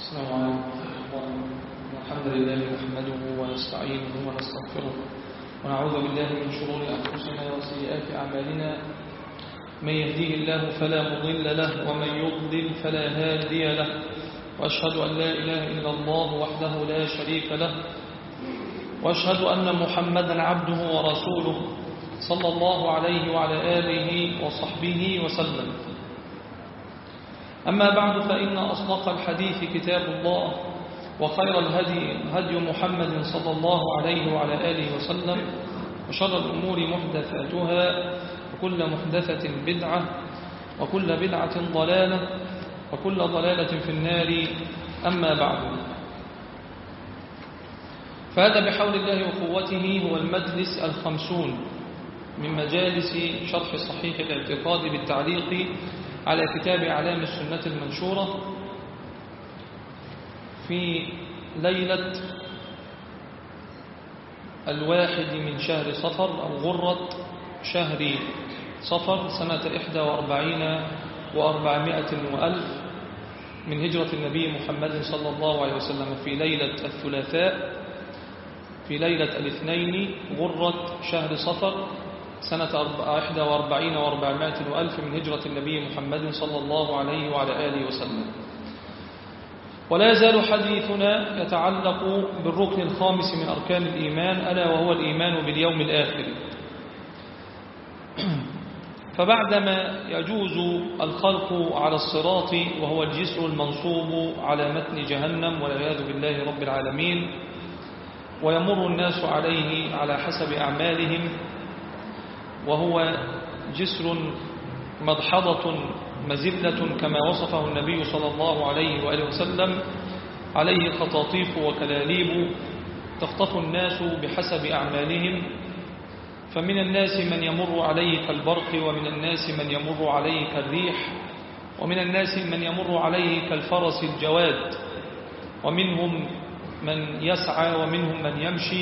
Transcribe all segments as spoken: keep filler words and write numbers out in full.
السلام عليكم. الحمد لله نحمده ونستعينه ونستغفره ونعوذ بالله من شرور أنفسنا وسيئات أعمالنا. من يهديه الله فلا مضل له ومن يضلل فلا هادي له، وأشهد أن لا إله إلا الله وحده لا شريك له، وأشهد أن محمدا عبده ورسوله صلى الله عليه وعلى آله وصحبه وسلم. أما بعد، فإن أصدق الحديث كتاب الله، وخير الهدي هدي محمد صلى الله عليه وعلى آله وسلم، وشر الأمور محدثاتها، وكل محدثة بدعة، وكل بدعة ضلالة، وكل ضلالة في النار. أما بعد، فهذا بحول الله وقوته هو المجلس الخمسون من مجالس شرح صحيح الاعتقاد بالتعليق على كتاب أعلام السنة المنشورة في ليلة الواحد من شهر صفر أو غرة شهر صفر سنة إحدى وأربعين وأربعمائة وألف من هجرة النبي محمد صلى الله عليه وسلم، في ليلة الثلاثاء في ليلة الاثنين غرة شهر صفر سنة إحدى وأربعين وأربعمائة وألف من هجرة النبي محمد صلى الله عليه وعلى آله وسلم. ولا يزال حديثنا يتعلق بالركن الخامس من أركان الإيمان، ألا وهو الإيمان باليوم الآخر. فبعدما يجوز الخلق على الصراط، وهو الجسر المنصوب على متن جهنم والعياذ بالله رب العالمين، ويمر الناس عليه على حسب أعمالهم، وهو جسر مدحضة مزلة كما وصفه النبي صلى الله عليه وآله وسلم، عليه خطاطيف وكلاليب تخطف الناس بحسب أعمالهم، فمن الناس من يمر عليه كالبرق، ومن الناس من يمر عليه كالريح، ومن الناس من يمر عليه كالفرس الجواد، ومنهم من يسعى ومنهم من يمشي،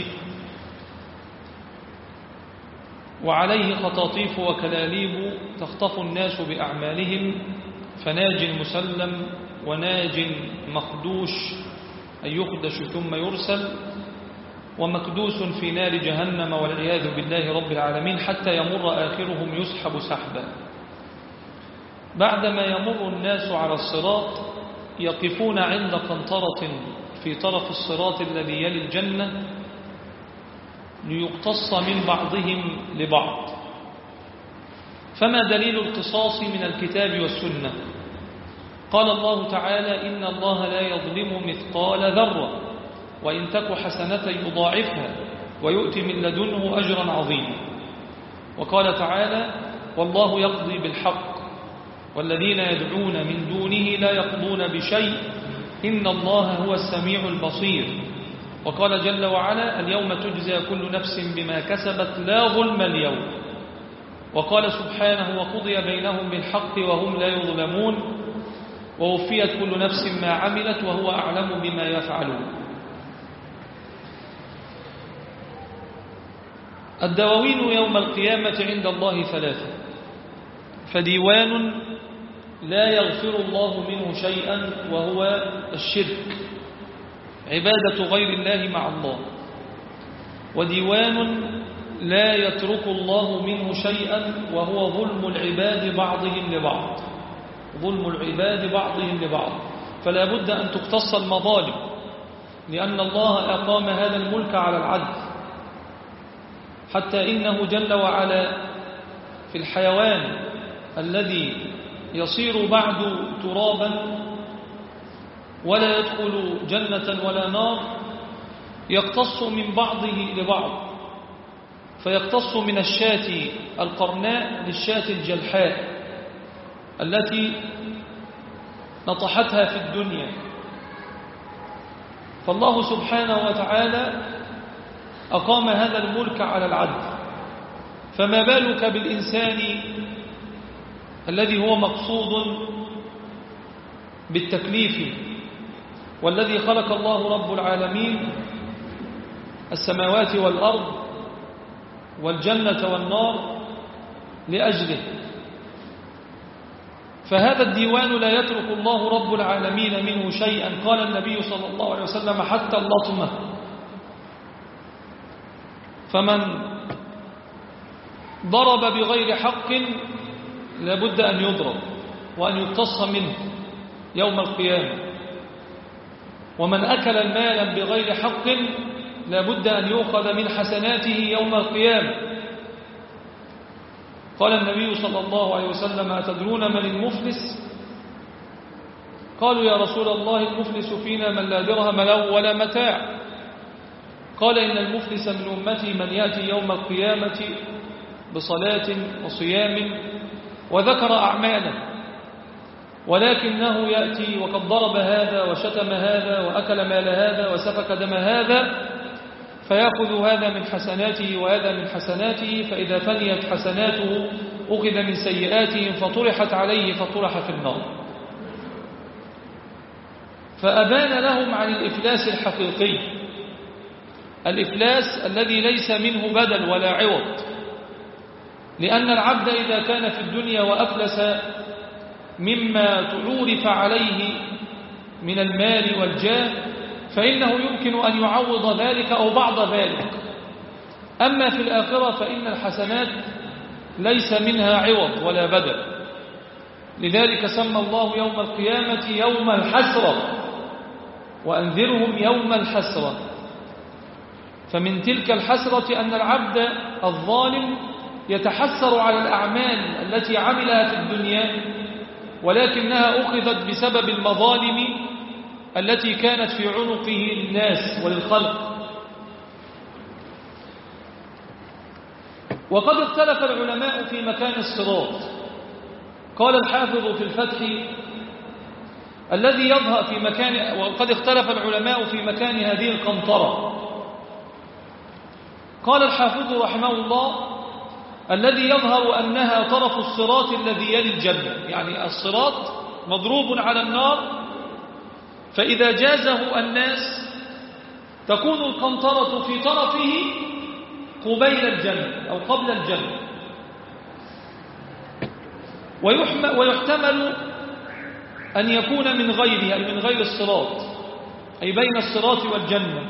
وعليه خطاطيف وكلاليب تخطف الناس بأعمالهم، فناج مسلم وناج مخدوش، أي يخدش ثم يرسل، ومكدوس في نار جهنم والعياذ بالله رب العالمين، حتى يمر آخرهم يسحب سحبا. بعدما يمر الناس على الصراط يقفون عند قنطرة في طرف الصراط الذي يلي الجنة، ليقتص من بعضهم لبعض. فما دليل القصاص من الكتاب والسنة؟ قال الله تعالى: إن الله لا يظلم مثقال ذرة، وإن تك حسنة يضاعفها ويؤتي من لدنه أجرا عظيما. وقال تعالى: والله يقضي بالحق والذين يدعون من دونه لا يقضون بشيء إن الله هو السميع البصير. وقال جل وعلا: اليوم تجزى كل نفس بما كسبت لا ظلم اليوم. وقال سبحانه: وقضي بينهم بالحق وهم لا يظلمون، ووفيت كل نفس ما عملت وهو أعلم بما يفعلون. الدواوين يوم القيامة عند الله ثلاثة: فديوان لا يغفر الله منه شيئا وهو الشرك، عبادة غير الله مع الله، وديوان لا يترك الله منه شيئا وهو ظلم العباد بعضهم لبعض، ظلم العباد بعضهم لبعض. فلا بد أن تقتص المظالم، لأن الله أقام هذا الملك على العدل، حتى إنه جل وعلا في الحيوان الذي يصير بعد ترابا ولا يدخل جنة ولا نار يقتص من بعضه لبعض، فيقتص من الشاة القرناء للشاة الجلحاء التي نطحتها في الدنيا. فالله سبحانه وتعالى أقام هذا الملك على العدل، فما بالك بالإنسان الذي هو مقصود بالتكليف، والذي خلق الله رب العالمين السماوات والأرض والجنة والنار لأجله. فهذا الديوان لا يترك الله رب العالمين منه شيئا. قال النبي صلى الله عليه وسلم حتى اللطمة. فمن ضرب بغير حق لابد أن يضرب وأن يقتص منه يوم القيامة. ومن أكل المال بغير حق لابد أن يؤخذ من حسناته يوم القيامة. قال النبي صلى الله عليه وسلم أتدرون من المفلس؟ قالوا يا رسول الله المفلس فينا من لا درهم له ولا متاع. قال إن المفلس من أمتي من يأتي يوم القيامة بصلاة وصيام وذكر أعماله، ولكنه يأتي وقد ضرب هذا وشتم هذا وأكل مال هذا وسفك دم هذا، فيأخذ هذا من حسناته وهذا من حسناته، فإذا فنيت حسناته أخذ من سيئاتهم فطرحت عليه فطرح في النار. فأبان لهم عن الإفلاس الحقيقي، الإفلاس الذي ليس منه بدل ولا عوض. لأن العبد إذا كان في الدنيا وأفلس مما تعورف عليه من المال والجاه فإنه يمكن أن يعوض ذلك أو بعض ذلك. أما في الآخرة فإن الحسنات ليس منها عوض ولا بدل. لذلك سمى الله يوم القيامة يوم الحسرة، وأنذرهم يوم الحسرة. فمن تلك الحسرة أن العبد الظالم يتحسر على الأعمال التي عملها في الدنيا، ولكنها أخذت بسبب المظالم التي كانت في عنقه للناس وللخلق. وقد اختلف العلماء في مكان الصراط. قال الحافظ في الفتح الذي يظهر في مكان، وقد اختلف العلماء في مكان هذه القنطرة. قال الحافظ رحمه الله الذي يظهر أنها طرف الصراط الذي يلي الجنة، يعني الصراط مضروب على النار، فإذا جازه الناس تكون القنطرة في طرفه قبيل الجنة أو قبل الجنة. ويحتمل أن يكون من غيره، أي من غير الصراط، أي بين الصراط والجنة.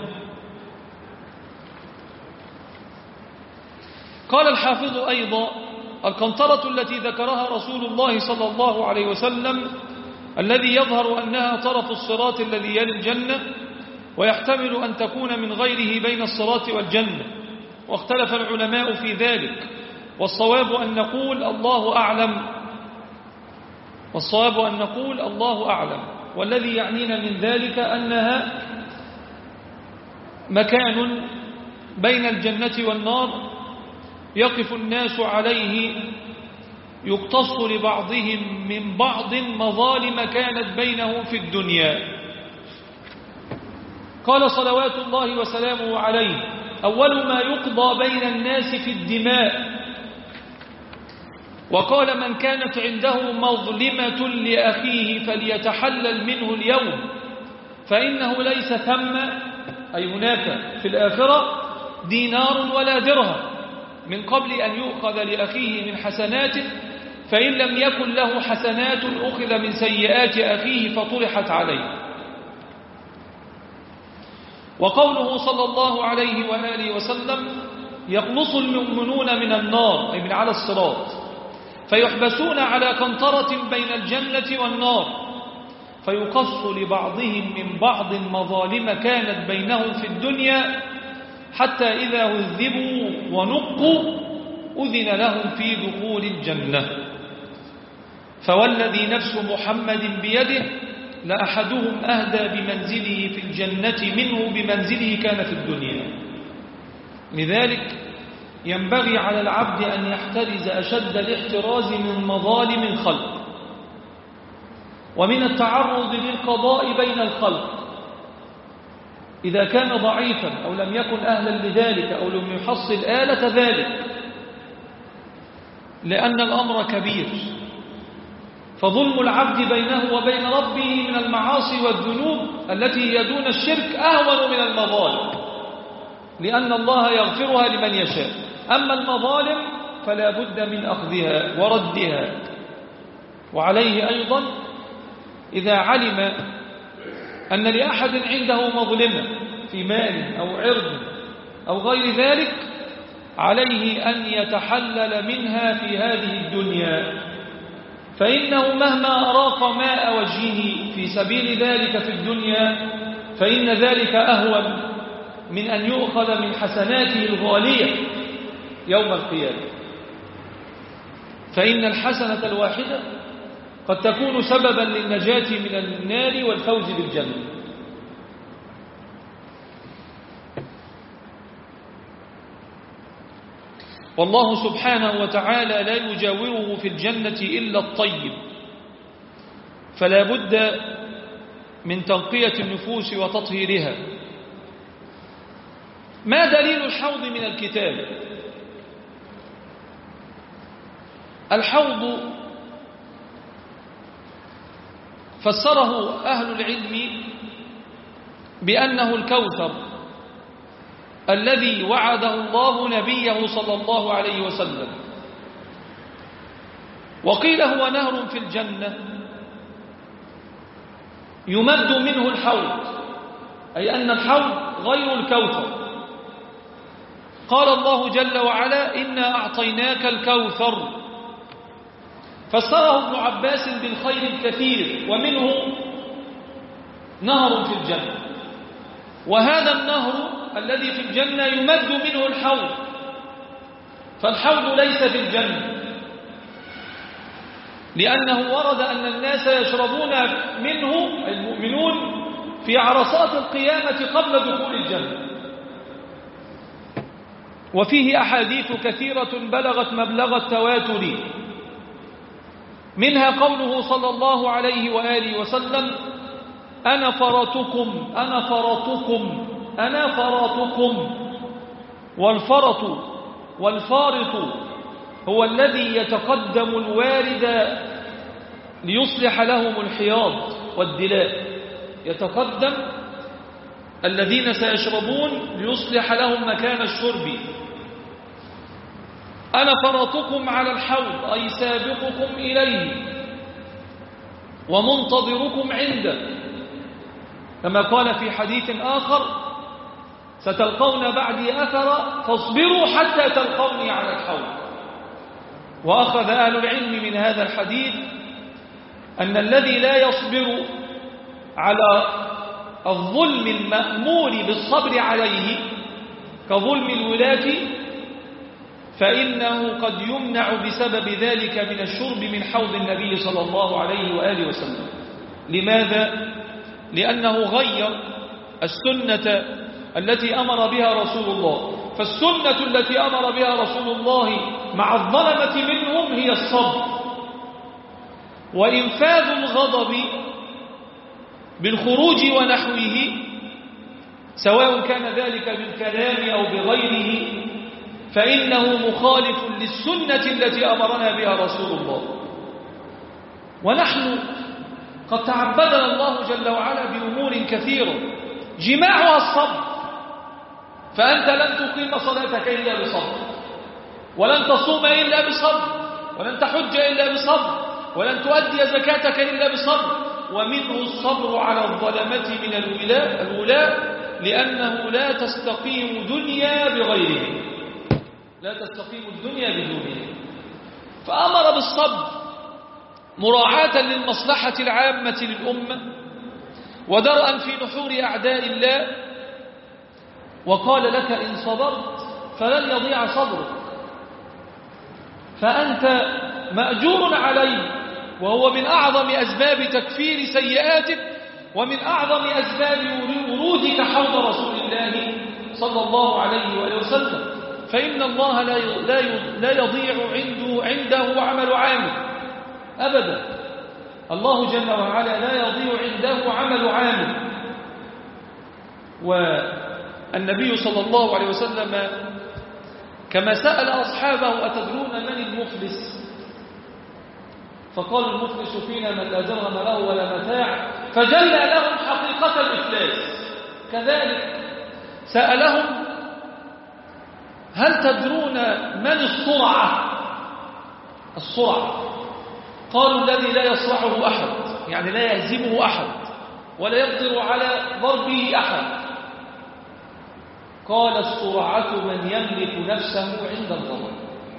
قال الحافظ أيضا القنطرة التي ذكرها رسول الله صلى الله عليه وسلم الذي يظهر أنها طرف الصراط الذي يلي الجنة، ويحتمل أن تكون من غيره بين الصراط والجنة، واختلف العلماء في ذلك. والصواب أن نقول الله أعلم والصواب أن نقول الله أعلم والذي يعنينا من ذلك أنها مكان بين الجنة والنار يقف الناس عليه يقتص لبعضهم من بعض مظالم كانت بينهم في الدنيا. قال صلوات الله وسلامه عليه أول ما يقضى بين الناس في الدماء. وقال من كانت عنده مظلمة لأخيه فليتحلل منه اليوم فإنه ليس ثم، أي هناك في الآخرة، دينار ولا درهم من قبل أن يؤخذ لأخيه من حسناته، فإن لم يكن له حسنات أخذ من سيئات أخيه فطرحت عليه. وقوله صلى الله عليه وآله وسلم يخلص المؤمنون من النار، أي من على الصراط، فيحبسون على قنطرة بين الجنة والنار فيقص لبعضهم من بعض مظالم كانت بينهم في الدنيا حتى إذا هذبوا ونقوا أذن لهم في دخول الجنة. فوالذي نفس محمد بيده لأحدهم أهدى بمنزله في الجنة منه بمنزله كان في الدنيا. لذلك ينبغي على العبد أن يحترز أشد الاحتراز من مظالم الخلق ومن التعرض للقضاء بين الخلق إذا كان ضعيفا أو لم يكن أهلا لذلك أو لم يحصل آلة ذلك، لأن الأمر كبير. فظلم العبد بينه وبين ربه من المعاصي والذنوب التي هي دون الشرك أهون من المظالم، لأن الله يغفرها لمن يشاء. أما المظالم فلا بد من أخذها وردها. وعليه أيضا إذا علم أن لأحد عنده مظلمة في مال أو عرض أو غير ذلك عليه أن يتحلل منها في هذه الدنيا، فإنه مهما أراق ماء وجهه في سبيل ذلك في الدنيا فإن ذلك أهون من أن يؤخذ من حسناته الغالية يوم القيامة. فإن الحسنة الواحدة قد تكون سببا للنجاة من النار والفوز بالجنة. والله سبحانه وتعالى لا يجاوره في الجنة إلا الطيب، فلا بد من تنقية النفوس وتطهيرها. ما دليل الحوض من الكتاب؟ الحوض فسره أهل العلم بأنه الكوثر الذي وعده الله نبيه صلى الله عليه وسلم، وقيل هو نهر في الجنة يمد منه الحوض، أي أن الحوض غير الكوثر. قال الله جل وعلا إنا أعطيناك الكوثر، فسره ابن عباس بالخير الكثير، ومنه نهر في الجنة، وهذا النهر الذي في الجنة يمد منه الحوض، فالحوض ليس في الجنة، لأنه ورد أن الناس يشربون منه المؤمنون في عرصات القيامة قبل دخول الجنة. وفيه أحاديث كثيرة بلغت مبلغ التواتر، منها قوله صلى الله عليه وآله وسلم أنا فرطكم أنا فرطكم أنا فرطكم. والفرط والفارط هو الذي يتقدم الوارد ليصلح لهم الحياض والدلاء، يتقدم الذين سيشربون ليصلح لهم مكان الشرب. أنا فرطكم على الحوض أي سابقكم إليه ومنتظركم عنده، كما قال في حديث آخر ستلقون بعدي أثرا فاصبروا حتى تلقوني على الحوض. وأخذ أهل العلم من هذا الحديث أن الذي لا يصبر على الظلم المأمور بالصبر عليه كظلم الولاة فإنه قد يمنع بسبب ذلك من الشرب من حوض النبي صلى الله عليه وآله وسلم. لماذا؟ لأنه غير السنة التي أمر بها رسول الله، فالسنة التي أمر بها رسول الله مع الظلمة منهم هي الصبر وإنفاذ الغضب بالخروج ونحوه، سواء كان ذلك بالكلام أو بغيره، فإنه مخالف للسنة التي أمرنا بها رسول الله. ونحن قد تعبدنا الله جل وعلا بأمور كثيرة جماعها الصبر، فأنت لن تقيم صلاتك إلا بصبر، ولن تصوم إلا بصبر، ولن تحج إلا بصبر، ولن تؤدي زكاتك إلا بصبر. ومنه الصبر على الظلمة من الولاء الولاء لأنه لا تستقيم دنيا بغيره، لا تستقيم الدنيا بدونه. فأمر بالصبر مراعاة للمصلحة العامة للأمة ودرءا في نحور أعداء الله، وقال لك إن صبرت فلن يضيع صبرك، فأنت مأجور عليه، وهو من أعظم أسباب تكفير سيئاتك ومن أعظم أسباب ورودك حوض رسول الله صلى الله عليه وآله وسلم. فإن الله لا يضيع عنده, عنده عمل عامل أبدا، الله جل وعلا لا يضيع عنده عمل عامل. والنبي صلى الله عليه وسلم كما سأل أصحابه أتدرون من المفلس؟ فقالوا المفلس فينا من لا درهم له ولا متاع، فجلى لهم حقيقة الإفلاس. كذلك سألهم هل تدرون من الصرعة؟ الصرعة قالوا الذي لا يصرعه أحد، يعني لا يهزمه أحد ولا يقدر على ضربه أحد. قال السرعة من يملك نفسه عند الغضب،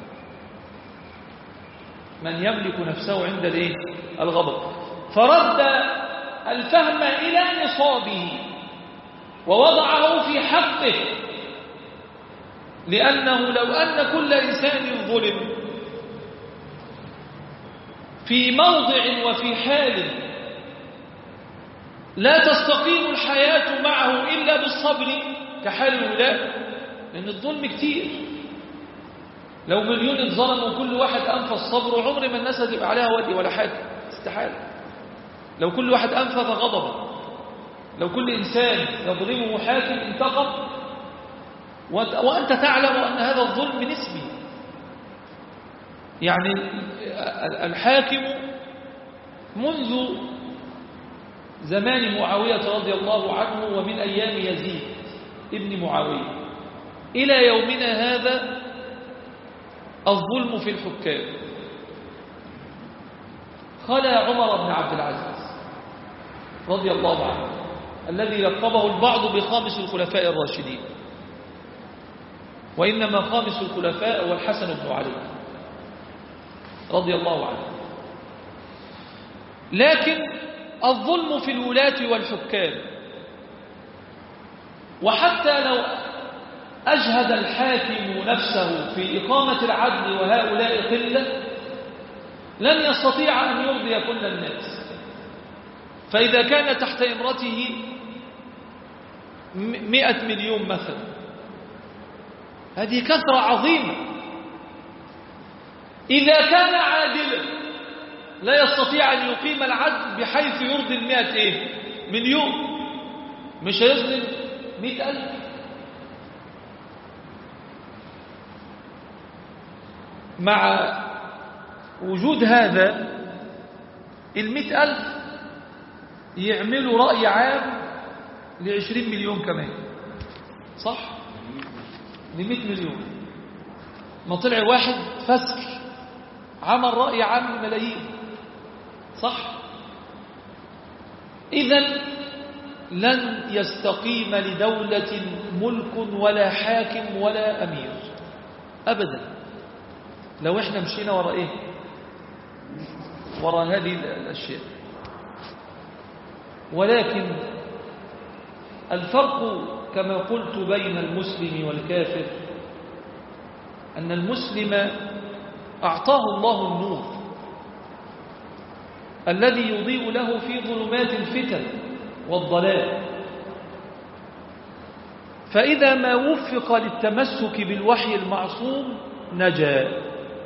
من يملك نفسه عند الايه؟ الغضب. فرد الفهم إلى نصابه ووضعه في حقه، لأنه لو أن كل إنسان ظلم في موضع وفي حال لا تستقيم الحياة معه إلا بالصبر كحال الولاء، لأن الظلم كتير. لو مليون اتظلم وكل واحد أنفذ صبره عمر ما الناس هتبقى عليها ودي ولا حاجة، استحالة. لو كل واحد أنفذ غضبه، لو كل إنسان يظلمه حاكم انتقم، وأنت تعلم أن هذا الظلم نسبي. يعني الحاكم منذ زمان معاوية رضي الله عنه ومن أيام يزيد ابن معاوية إلى يومنا هذا الظلم في الحكام. خلى عمر بن عبد العزيز رضي الله عنه الذي لقبه البعض بخامس الخلفاء الراشدين، وإنما خامس الخلفاء هو الحسن بن علي رضي الله عنه. لكن الظلم في الولاة والحكام، وحتى لو أجهد الحاكم نفسه في إقامة العدل وهؤلاء قلة، لن يستطيع أن يرضي كل الناس. فإذا كان تحت إمرته مئة مليون مثلا، هذه كثرة عظيمة. إذا كان عادلا لا يستطيع أن يقيم العدل بحيث يرضي المئة إيه؟ مليون، مش هيظلم مئة ألف. مع وجود هذا المئة ألف يعملوا رأي عام لعشرين مليون كمان، صح؟ لمئة مليون. ما طلع واحد فسر عمل رأي عام لملايين، صح؟ إذن لن يستقيم لدولة ملك ولا حاكم ولا أمير أبدا لو احنا مشينا وراء ايه؟ وراء هذه الأشياء. ولكن الفرق كما قلت بين المسلم والكافر أن المسلم أعطاه الله النور الذي يضيء له في ظلمات الفتن والضلال، فإذا ما وفق للتمسك بالوحي المعصوم نجا.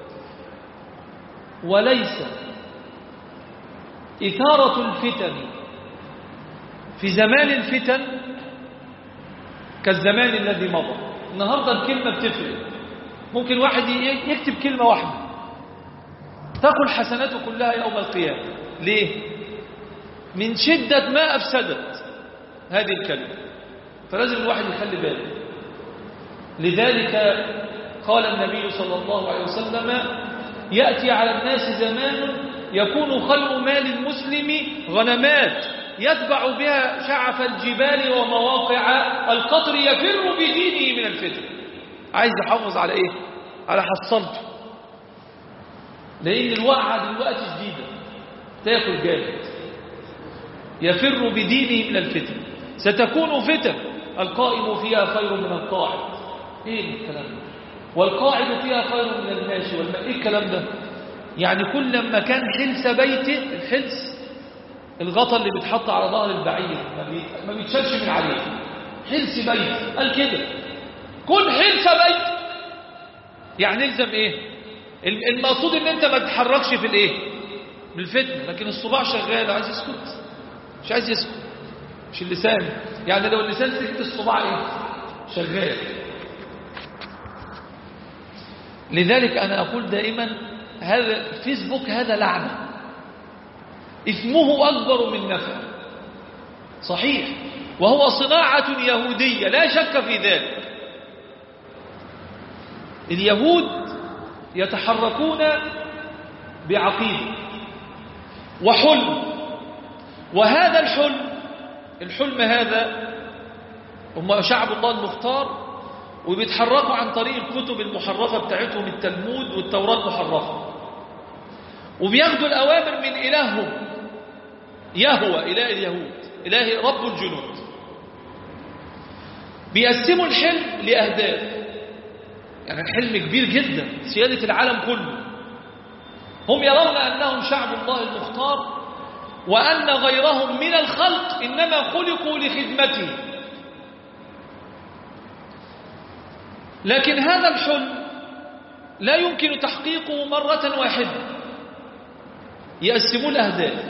وليس إثارة الفتن في زمان الفتن كالزمان الذي مضى. النهاردة الكلمة بتفرق، ممكن واحد يكتب كلمة واحدة تقل حسناته كلها يوم القيامة. ليه؟ من شدة ما أفسدت هذه الكلمة. فلازم الواحد يخلي باله. لذلك قال النبي صلى الله عليه وسلم: يأتي على الناس زمان يكون خلق مال المسلم غنمات يتبع بها شعف الجبال ومواقع القطر يفر بدينه من الفتن. عايز يحافظ على ايه؟ على حصلته، لأن الوقعة دلوقتي جديدة تاكل جامد. يفر بدينه من الفتن. ستكون فتن القائم فيها خير من القاعد. ايه الكلام ده؟ والقاعد فيها خير من الماشي والم... ايه الكلام ده؟ يعني كل ما كان حلس بيته، الحلس الغطا اللي بيتحط على ظهر البعير ما, بي... ما بيتشالش من عليه، حلس بيت قال كده كل حلس بيت. يعني الزم ايه؟ المقصود ان انت ما تتحركش في الايه؟ بالفتن. لكن الصباع شغال عايز يسكت، مش عايز يسكت، مش اللسان. يعني لو اللسان سكت الصباع ايه؟ شغال. لذلك انا اقول دائما هذا الفيسبوك هذا لعنة، إثمه أكبر من نفعه. صحيح، وهو صناعة يهودية لا شك في ذلك. اليهود يتحركون بعقيدة وحلم. وهذا الحلم الحلم هذا هم شعب الله المختار، وبيتحركوا عن طريق الكتب المحرفة بتاعتهم، التلمود والتوراة المحرفة، وبياخدوا الأوامر من إلههم يهوى، إله اليهود، إله رب الجنود. بيقسموا الحلم لأهداف، يعني الحلم كبير جدا، سيادة العالم كله. هم يرون أنهم شعب الله المختار، وأن غيرهم من الخلق إنما خلقوا لخدمته. لكن هذا الحلم لا يمكن تحقيقه مرة واحدة، يقسموا الأهداف،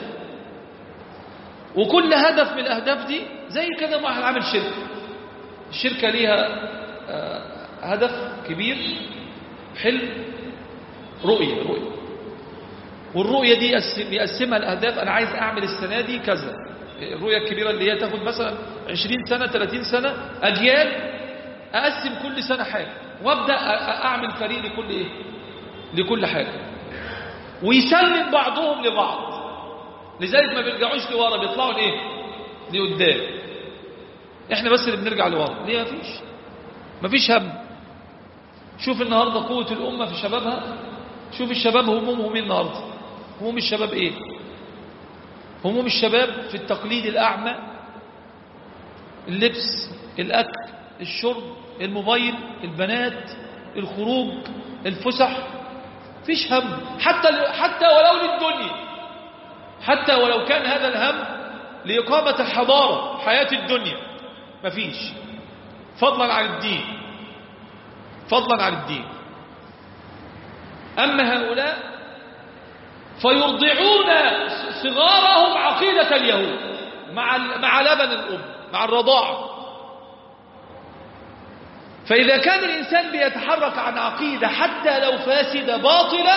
وكل هدف من الأهداف دي زي كده ما واحد عامل شركة، الشركة ليها هدف كبير، حلم، رؤية رؤية والرؤية دي يقسمها الأهداف. أنا عايز أعمل السنة دي كذا، الرؤية الكبيرة اللي هي تاخد مثلا عشرين سنة ثلاثين سنة، أجيال، أقسم كل سنة حاجة، وابدأ أعمل فريق لكل إيه؟ لكل حاجة، ويسلم بعضهم لبعض. لذلك ما بيرجعوش لورا، بيطلعوا لإيه؟ لقدام. إحنا بس اللي بنرجع لورا. ليه؟ مفيش مفيش هم. شوف النهاردة قوة الأمة في شبابها، شوف الشباب همومهم ايه النهاردة. هموم الشباب ايه؟ هموم الشباب في التقليد الأعمى، اللبس، الأكل، الشرب، الموبايل، البنات، الخروج، الفسح. فيش هم، حتى حتى ولو للدنيا، حتى ولو كان هذا الهم لإقامة الحضارة، حياة الدنيا، مفيش، فضلا عن الدين، فضلا عن الدين. أما هؤلاء فيرضعون صغارهم عقيدة اليهود مع مع لبن الأم، مع الرضاعة. فإذا كان الإنسان بيتحرك عن عقيدة حتى لو فاسدة باطلة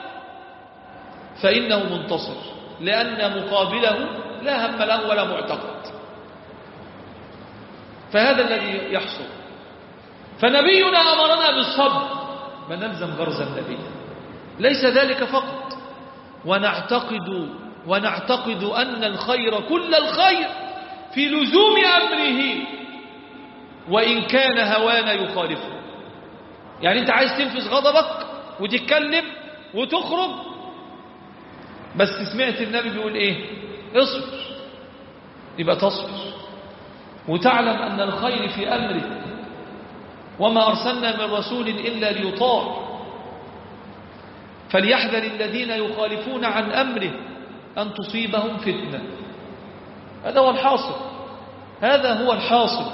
فإنه منتصر، لأن مقابله لا هم له ولا معتقد. فهذا الذي يحصل. فنبينا أمرنا بالصبر، فنلزم غرز النبي. ليس ذلك فقط، ونعتقد ونعتقد أن الخير كل الخير في لزوم أمره وإن كان هوانا يخالفه. يعني أنت عايز تنفذ غضبك وتتكلم وتخرج، بس سمعت النبي بيقول إيه؟ اصبر، يبقى تصبر وتعلم أن الخير في أمره، وما أرسلنا من رسول إلا ليطاع. فليحذر الذين يخالفون عن أمره أن تصيبهم فتنة. هذا هو الحاصل، هذا هو الحاصل.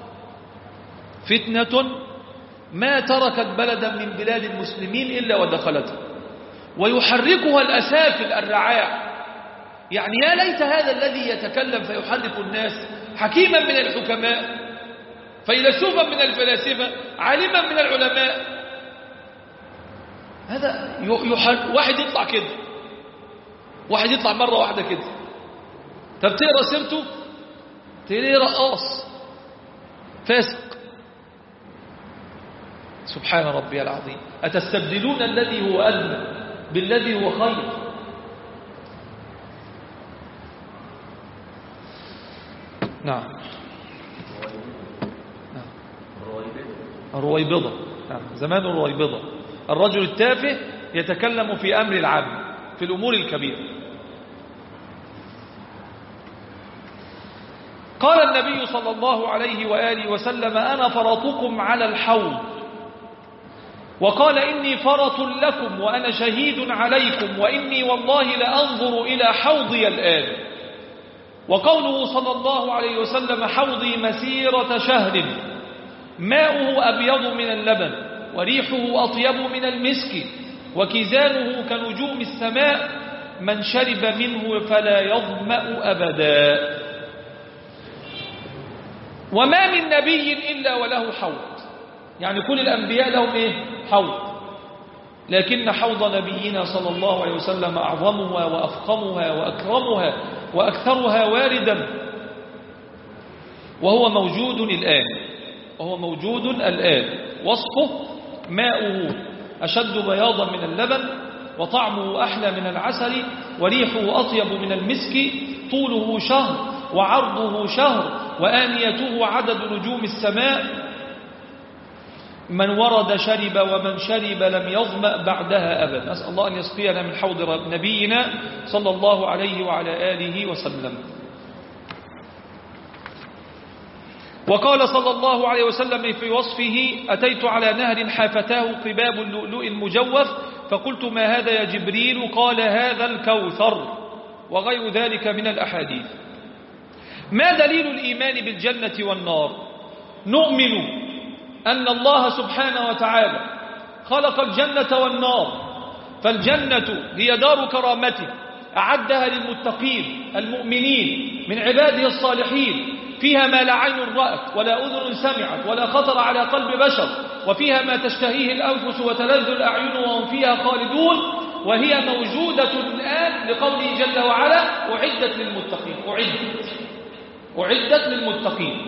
فتنة ما تركت بلدا من بلاد المسلمين إلا ودخلتها، ويحركها الأسافل الرعاع. يعني يا ليت هذا الذي يتكلم فيحرك الناس حكيما من الحكماء، فيلسوفا من الفلاسفة، عالما من العلماء. هذا يحر... واحد يطلع كده، واحد يطلع مرة واحدة كده. طب تقرأ سيرته تلاقيه رقاص فاسق. سبحان ربي العظيم. أتستبدلون الذي هو أدنى بالذي هو خير. نعم الرويبضة. نعم. زمان الرويبضة، الرجل التافه يتكلم في أمر العام، في الأمور الكبيرة. قال النبي صلى الله عليه وآله وسلم: أنا فرطكم على الحوض. وقال: إني فرط لكم وأنا شهيد عليكم، وإني والله لأنظر إلى حوضي الآن. وقوله صلى الله عليه وسلم: حوضي مسيرة شهر، ماؤه أبيض من اللبن، وريحه أطيب من المسك، وكيزانه كنجوم السماء، من شرب منه فلا يظمأ أبدا. وما من نبي إلا وله حوض. يعني كل الأنبياء لهم إيه؟ حوض. لكن حوض نبينا صلى الله عليه وسلم أعظمها وأفخمها وأكرمها وأكثرها واردا، وهو موجود الآن، وهو موجود الآن. وصفه: ماؤه أشد بياضا من اللبن، وطعمه أحلى من العسل، وريحه أطيب من المسك، طوله شهر وعرضه شهر، وآنيته عدد نجوم السماء، من ورد شرب ومن شرب لم يظمأ بعدها أبدا. نسأل الله أن يسقينا من حوض نبينا صلى الله عليه وعلى آله وسلم. وقال صلى الله عليه وسلم في وصفه: أتيت على نهر حافتاه قباب اللؤلؤ المجوف، فقلت: ما هذا يا جبريل؟ قال: هذا الكوثر، وغير ذلك من الأحاديث. ما دليل الإيمان بالجنة والنار؟ نؤمن أن الله سبحانه وتعالى خلق الجنة والنار، فالجنة هي دار كرامته أعدها للمتقين المؤمنين من عباده الصالحين، فيها ما لا عين رأت ولا أذن سمعت ولا خطر على قلب بشر، وفيها ما تشتهيه الأنفس وتلذ الأعين وهم فيها خالدون، وهي موجودة الآن لقوله جل وعلا: أعدت للمتقين. أعدت أعدت للمتقين.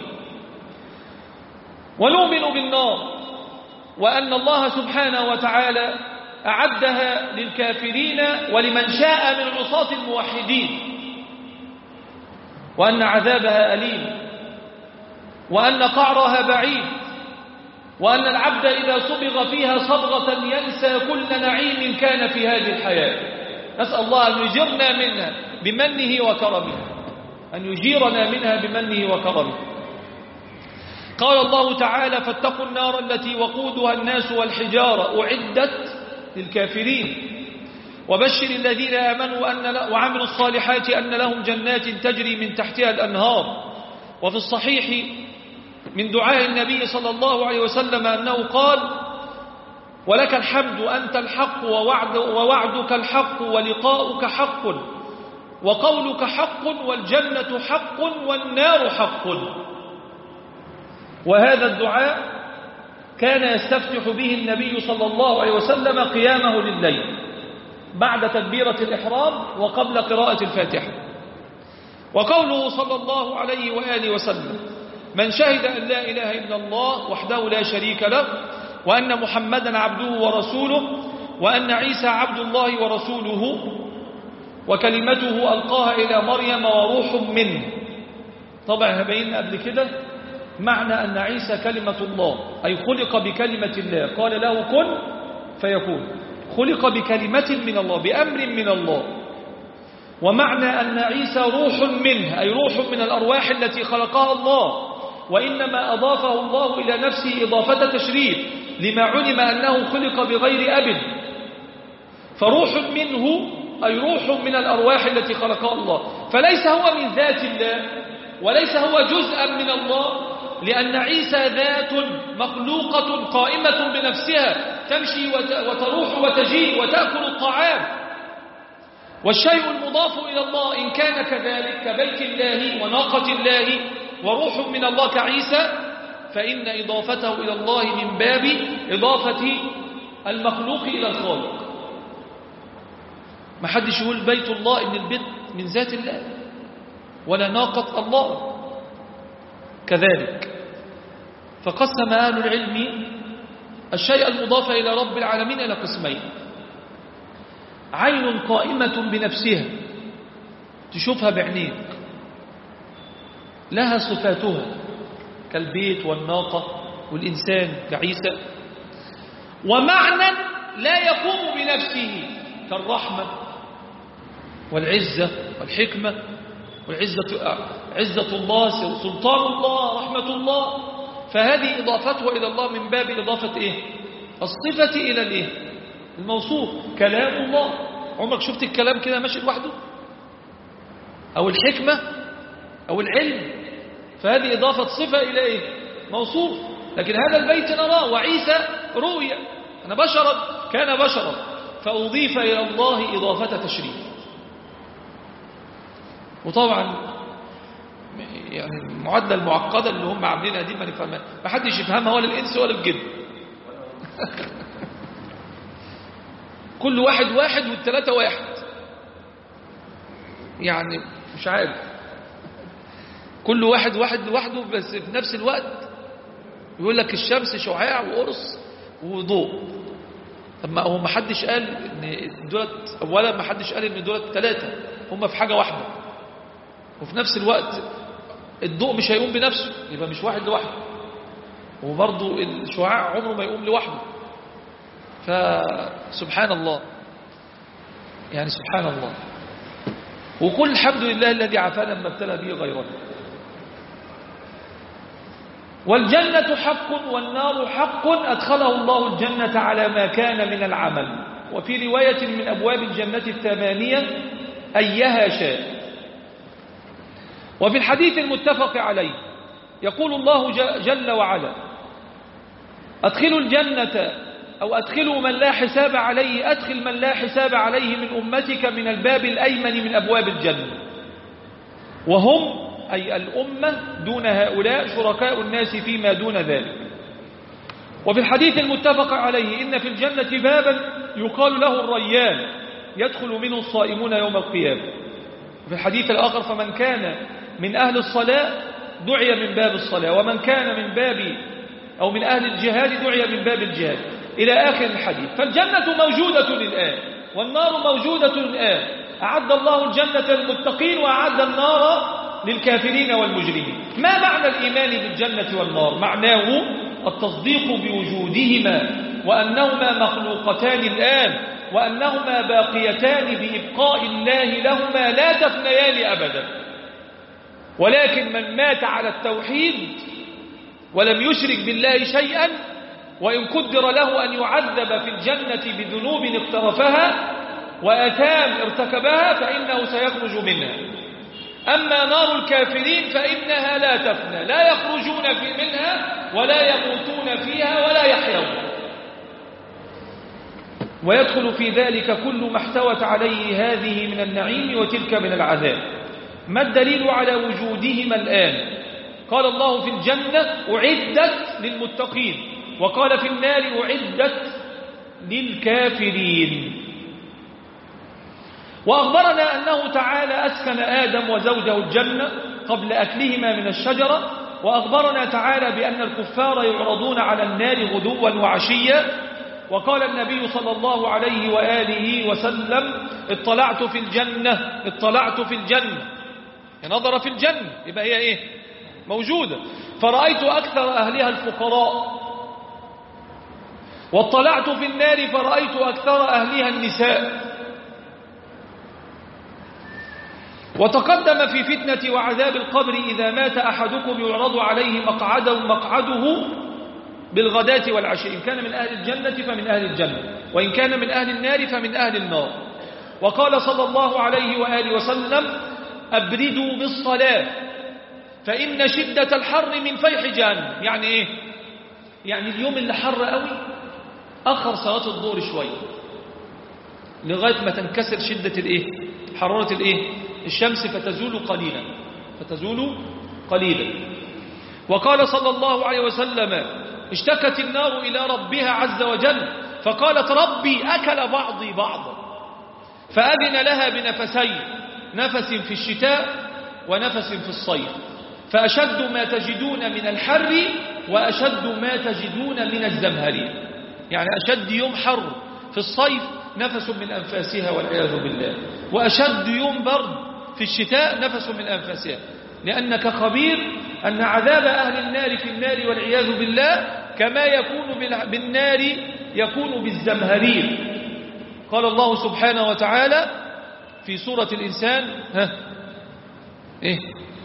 ونؤمن بالنار، وأن الله سبحانه وتعالى أعدها للكافرين ولمن شاء من عصاة الموحدين، وأن عذابها أليم، وأن قعرها بعيد، وأن العبد إذا صبغ فيها صبغة ينسى كل نعيم كان في هذه الحياة. نسأل الله أن يجيرنا منها بمنه وكرمه، أن يجيرنا منها بمنه وكرمه. قال الله تعالى: فاتقوا النار التي وقودها الناس والحجارة أعدت للكافرين، وبشر الذين آمنوا أن وعملوا الصالحات أن لهم جنات تجري من تحتها الأنهار. وفي الصحيح من دعاء النبي صلى الله عليه وسلم أنه قال: ولك الحمد أنت الحق، ووعد ووعدك الحق، ولقاؤك حق، وقولك حق، والجنة حق، والنار حق. وهذا الدعاء كان يستفتح به النبي صلى الله عليه وسلم قيامه لليل بعد تكبيرة الإحرام وقبل قراءة الفاتحة. وقوله صلى الله عليه وآله وسلم: من شهد أن لا إله إلا الله وحده لا شريك له، وأن محمدا عبده ورسوله، وأن عيسى عبد الله ورسوله وكلمته ألقاها إلى مريم وروح منه. طبعا هبينا قبل كده معنى أن عيسى كلمة الله، أي خلق بكلمة الله، قال له كن فيكون، خلق بكلمة من الله، بأمر من الله. ومعنى أن عيسى روح منه، أي روح من الأرواح التي خلقها الله، وإنما أضافه الله إلى نفسه إضافة تشريف لما علم أنه خلق بغير أب، فروح منه أي روح من الأرواح التي خلقها الله، فليس هو من ذات الله وليس هو جزءا من الله، لأن عيسى ذات مخلوقة قائمة بنفسها، تمشي وتروح وتجيء وتأكل الطعام. والشيء المضاف إلى الله إن كان كذلك كبيت الله وناقة الله وروح من الله كعيسى، فإن إضافته إلى الله من باب إضافة المخلوق إلى الخالق. ما حدش يقول بيت الله إن البيت من ذات الله، ولا ناقة الله كذلك. فقسم أهل العلم الشيء المضاف إلى رب العالمين إلى قسمين: عين قائمة بنفسها تشوفها بعينيك لها صفاتها كالبيت والناقة والإنسان كعيسى، ومعنى لا يقوم بنفسه كالرحمة والعزة والحكمة والعزة عزة الله، سلطان الله، رحمة الله. فهذه إضافته إلى الله من باب إضافة إيه؟ الصفة إلى الإيه؟ الموصوف. كلام الله، عمرك شفت الكلام كده ماشي لوحده؟ أو الحكمة أو العلم، فهذه إضافة صفة إلى إيه؟ موصوف. لكن هذا البيت نراه، وعيسى رؤيا، أنا بشرا كان بشرا، فأضيف إلى الله إضافة تشريف. وطبعا يعني المعادلة المعقدة اللي هم عاملينها دي ما نفهمها، ما حدش يفهمها ولا الإنس ولا الجن. كل واحد واحد والثلاثة واحد، يعني مش عارف، كل واحد واحد لوحده، بس في نفس الوقت يقول لك الشمس شعاع وقرص وضوء. طب ما هو ما حدش قال ان دولت، اولا ما حدش قال ان دولت ثلاثة، هم في حاجة واحدة، وفي نفس الوقت الضوء مش هيقوم بنفسه، يبقى مش واحد لوحده، وبرضه الشعاع عمره ما يقوم لوحده. فسبحان الله، يعني سبحان الله. وكل الحمد لله الذي عافانا ما ابتلى به غيره. والجنة حق والنار حق، أدخله الله الجنة على ما كان من العمل. وفي رواية من أبواب الجنة الثمانية أيها شاء. وفي الحديث المتفق عليه يقول الله جل وعلا: أدخلوا الجنة أو أدخلوا من لا حساب عليه، أدخل من لا حساب عليه من أمتك من الباب الأيمن من أبواب الجنة، وهم أي الأمة دون هؤلاء شركاء الناس فيما دون ذلك. وفي الحديث المتفق عليه إن في الجنة بابا يقال له الريان، يدخل منه الصائمون يوم القيامة. وفي الحديث الآخر: فمن كان من أهل الصلاة دعي من باب الصلاة، ومن كان من باب أو من أهل الجهاد دعي من باب الجهاد، إلى آخر الحديث. فالجنة موجودة الآن والنار موجودة الآن. أعد الله الجنة للمتقين وأعد النار للكافرين والمجرمين. ما معنى الإيمان بالجنة والنار؟ معناه التصديق بوجودهما، وأنهما مخلوقتان الآن، وأنهما باقيتان بإبقاء الله لهما لا تفنيان أبدا. ولكن من مات على التوحيد ولم يشرك بالله شيئا، وإن قدر له أن يعذب في الجنة بذنوب اقترفها وآثام ارتكبها فإنه سيخرج منها. أما نار الكافرين فإنها لا تفنى، لا يخرجون في منها ولا يموتون فيها ولا يحيون. ويدخل في ذلك كل ما احتوت عليه هذه من النعيم وتلك من العذاب. ما الدليل على وجودهما الآن؟ قال الله في الجنة: أعدت للمتقين، وقال في النار: أعدت للكافرين. وأخبرنا أنه تعالى أسكن آدم وزوجه الجنة قبل أكلهما من الشجرة. وأخبرنا تعالى بأن الكفار يعرضون على النار غدوا وعشيا. وقال النبي صلى الله عليه وآله وسلم: اطلعت في الجنة اطلعت في الجنة، نظر في الجنة، يبقى هي إيه؟ موجودة. فرأيت أكثر أهلها الفقراء. واطلعت في النار فرأيت أكثر أهلها النساء. وتقدم في فتنة وعذاب القبر: إذا مات أحدكم يعرض عليه مقعده مقعده بالغداة والعشي، إن كان من أهل الجنة فمن أهل الجنة، وإن كان من أهل النار فمن أهل النار. وقال صلى الله عليه وآله وسلم: أبردوا بالصلاة فإن شدة الحر من فيح جهنم. يعني إيه؟ يعني اليوم اللي حر قوي أخر صلاة الظهر شوية لغاية ما تنكسر شدة الإيه؟ حرارة الإيه؟ الشمس، فتزول قليلا فتزول قليلا. وقال صلى الله عليه وسلم: اشتكت النار إلى ربها عز وجل فقالت: ربي أكل بعضي بعضا، فأذن لها بنفسين، نفس في الشتاء ونفس في الصيف، فأشد ما تجدون من الحر وأشد ما تجدون من الزمهرير. يعني أشد يوم حر في الصيف نفس من أنفاسها والعياذ بالله، وأشد يوم برد في الشتاء نفس من أنفاسها، لأنك خبير أن عذاب أهل النار في النار والعياذ بالله كما يكون بالنار يكون بالزمهرير. قال الله سبحانه وتعالى في سورة الإنسان: ها إيه؟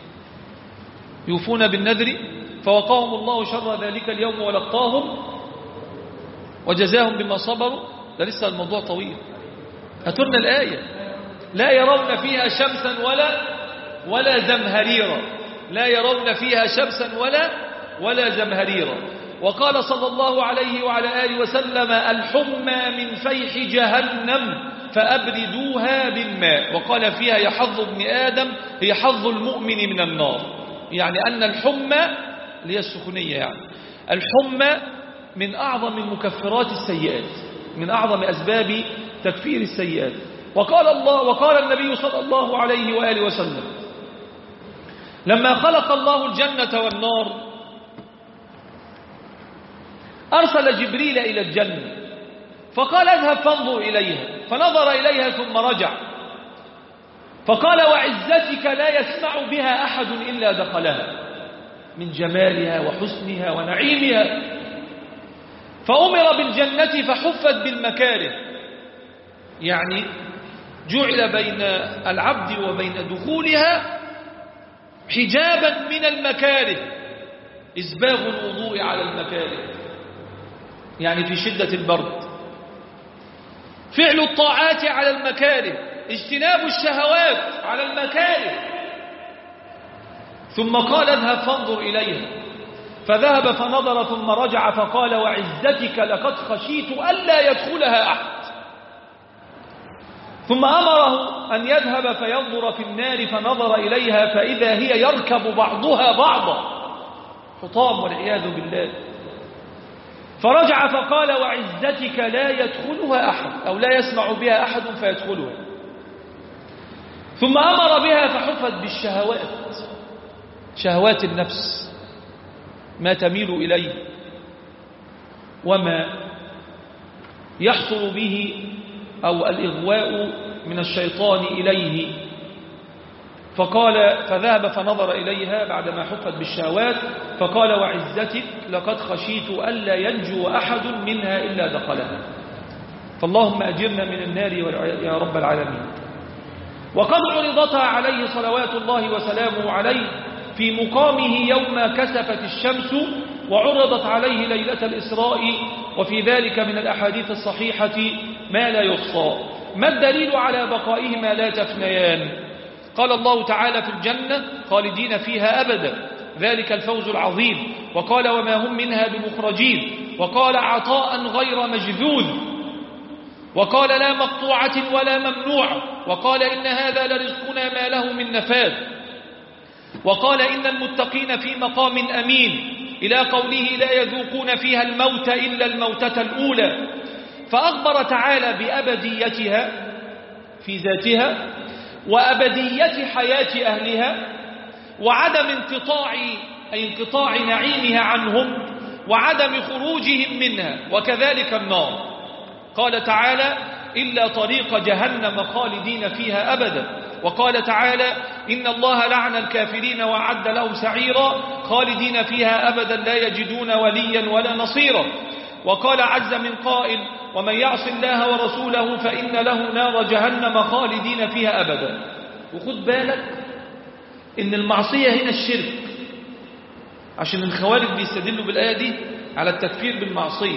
يوفون بالنذر فوقاهم الله شر ذلك اليوم ولقاهم وجزاهم بما صبروا. ده لسه الموضوع طويل، أترنا الآية: لا يرون فيها شمسا ولا ولا زمهريرا، لا يرون فيها شمسا ولا ولا زمهريرا. وقال صلى الله عليه وعلى آله وسلم: الحمى من فيح جهنم فأبردوها بالماء. وقال فيها: هي حظ ابن آدم، هي حظ المؤمن من النار. يعني أن الحمى اللي هي السخونية، يعني الحمى من أعظم المكفرات السيئات، من أعظم أسباب تكفير السيئات. وقال الله وقال النبي صلى الله عليه وآله وسلم: لما خلق الله الجنة والنار أرسل جبريل إلى الجنة فقال اذهب فانظر إليها، فنظر إليها ثم رجع فقال وعزتك لا يسمع بها أحد إلا دخلها، من جمالها وحسنها ونعيمها. فأمر بالجنة فحفت بالمكاره، يعني جعل بين العبد وبين دخولها حجابا من المكاره، إسباغ الوضوء على المكاره يعني في شدة البرد، فعل الطاعات على المكاره، اجتناب الشهوات على المكاره. ثم قال اذهب فانظر إليها، فذهب فنظر ثم رجع فقال وعزتك لقد خشيت ألا يدخلها أحد. ثم أمره أن يذهب فينظر في النار فنظر إليها فإذا هي يركب بعضها بعضا، حطام والعياذ بالله. فرجع فقال وعزتك لا يدخلها أحد أو لا يسمع بها أحد فيدخلها. ثم أمر بها فحفت بالشهوات، شهوات النفس، ما تميل إليه وما يحصل به أو الإغواء من الشيطان إليه. فقال فذهب فنظر إليها بعدما حفت بالشهوات فقال وعزتك لقد خشيت ألا ينجو أحد منها إلا دخلها. فاللهم أجرنا من النار يا رب العالمين. وقد عرضتها عليه صلوات الله وسلامه عليه في مقامه يوم كسفت الشمس، وعرضت عليه ليلة الإسراء، وفي ذلك من الأحاديث الصحيحة ما لا يحصى. ما الدليل على بقائهما لا تفنيان؟ قال الله تعالى في الجنة خالدين فيها أبدا، ذلك الفوز العظيم. وقال وما هم منها بمخرجين. وقال عطاء غير مجذوذ. وقال لا مقطوعة ولا ممنوعة. وقال إن هذا لرزقنا ما له من نفاذ. وقال إن المتقين في مقام أمين، إلى قوله لا يذوقون فيها الموت إلا الموتة الأولى. فأخبر تعالى بأبديتها في ذاتها، وأبدية حياة أهلها، وعدم انقطاع أي انقطاع نعيمها عنهم، وعدم خروجهم منها، وكذلك النار. قال تعالى إلا طريق جهنم خالدين فيها أبدا. وقال تعالى إن الله لعن الكافرين وأعد لهم سعيرا خالدين فيها أبدا لا يجدون وليا ولا نصيرا. وقال عز من قائل ومن يعص الله ورسوله فإن له نار جهنم خالدين فيها أبدا. وخد بالك إن المعصية هنا الشرك، عشان الخوارج بيستدلوا بالآية دي على التكفير بالمعصية.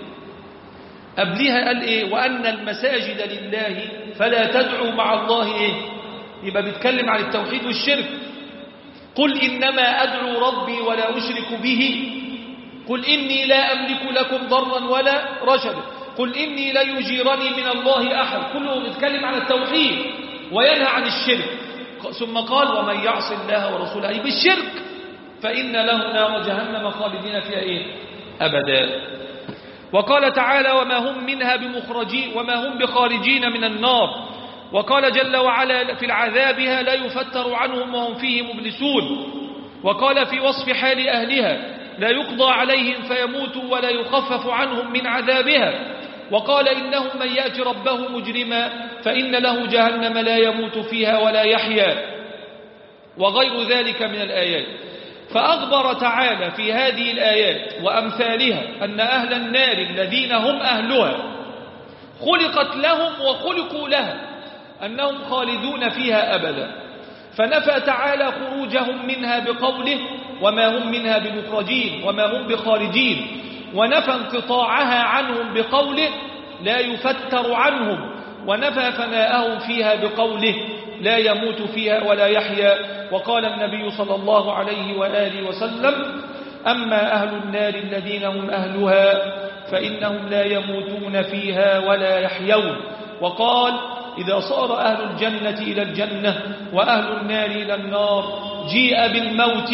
قبلها قال إيه؟ وأن المساجد لله فلا تدعوا مع الله إيه؟ يبقى بيتكلم عن التوحيد والشرك. قل إنما أدعو ربي ولا أشرك به، قل إني لا أملك لكم ضرا ولا رشدا، قل إني لا يجيرني من الله أحد. كله بيتكلم عن التوحيد وينهى عن الشرك. ثم قال ومن يعص الله ورسوله أي بالشرك فإن له نار جهنم خالدين فيها إيه؟ أبدا. وقال تعالى وما هم منها بمخرجين وما هم بخارجين من النار. وقال جل وعلا في العذابها لا يفتر عنهم وهم فيه مبلسون. وقال في وصف حال أهلها لا يقضى عليهم فيموتوا ولا يخفف عنهم من عذابها. وقال إنه من يأتي ربه مجرما فإن له جهنم لا يموت فيها ولا يحيا، وغير ذلك من الآيات. فأخبر تعالى في هذه الآيات وأمثالها أن أهل النار الذين هم أهلها خلقت لهم وخلقوا لها، أنهم خالدون فيها أبدا. فنفى تعالى خروجهم منها بقوله وما هم منها بمخرجين وما هم بخارجين، ونفى انقطاعها عنهم بقوله لا يفتر عنهم، ونفى فناءهم فيها بقوله لا يموت فيها ولا يحيا. وقال النبي صلى الله عليه وآله وسلم أما أهل النار الذين هم أهلها فإنهم لا يموتون فيها ولا يحيون. وقال إذا صار أهل الجنة إلى الجنة وأهل النار إلى النار جيء بالموت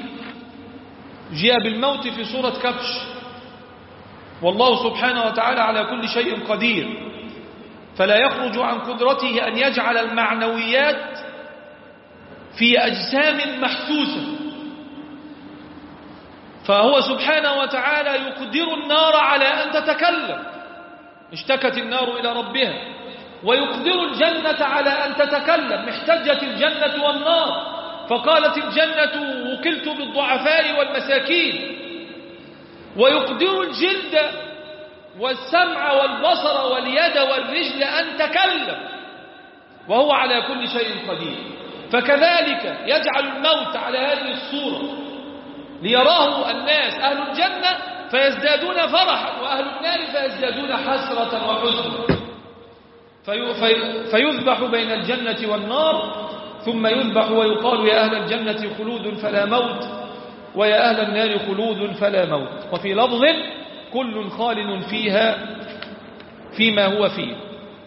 جيء بالموت في سورة كبش. والله سبحانه وتعالى على كل شيء قدير، فلا يخرج عن قدرته أن يجعل المعنويات في أجسام محسوسة. فهو سبحانه وتعالى يقدر النار على أن تتكلم، اشتكت النار إلى ربها، ويقدر الجنة على أن تتكلم، احتجت الجنة والنار فقالت الجنة وكلت بالضعفاء والمساكين، ويقدر الجلد والسمع والبصر واليد والرجل أن تكلم وهو على كل شيء قدير. فكذلك يجعل الموت على هذه الصورة ليراه الناس أهل الجنة فيزدادون فرحا، وأهل النار فيزدادون حسرة وحزنا، في في فيذبح بين الجنة والنار، ثم يذبح ويقال يا أهل الجنة خلود فلا موت، ويا أهل النار خلود فلا موت. وفي لفظ كل خالد فيها فيما هو فيه.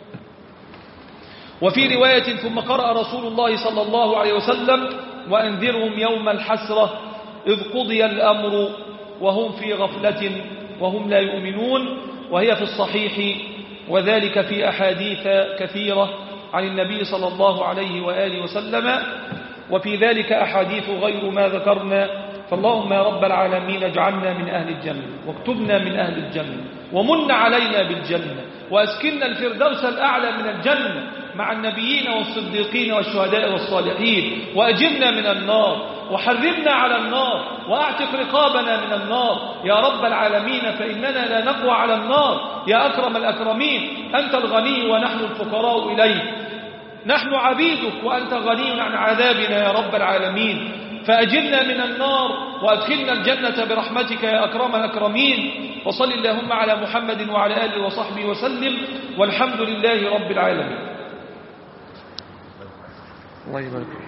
وفي رواية ثم قرأ رسول الله صلى الله عليه وسلم وأنذرهم يوم الحسرة إذ قضي الأمر وهم في غفلة وهم لا يؤمنون، وهي في الصحيح، وذلك في أحاديث كثيرة عن النبي صلى الله عليه وآله وسلم، وفي ذلك أحاديث غير ما ذكرنا. فاللهم يا رب العالمين اجعلنا من أهل الجنة، واكتبنا من أهل الجنة، ومن علينا بالجنة، وأسكننا الفردوس الأعلى من الجنة مع النبيين والصديقين والشهداء والصالحين، وأجرنا من النار، وحرمنا على النار، وأعتق رقابنا من النار يا رب العالمين، فإننا لا نقوى على النار يا أكرم الأكرمين. أنت الغني ونحن الفقراء إليك، نحن عبيدك وأنت غني عن عذابنا يا رب العالمين، فأجرنا من النار وأدخلنا الجنة برحمتك يا أكرم الأكرمين. وصل اللهم على محمد وعلى آله وصحبه وسلم، والحمد لله رب العالمين. الله يبارك.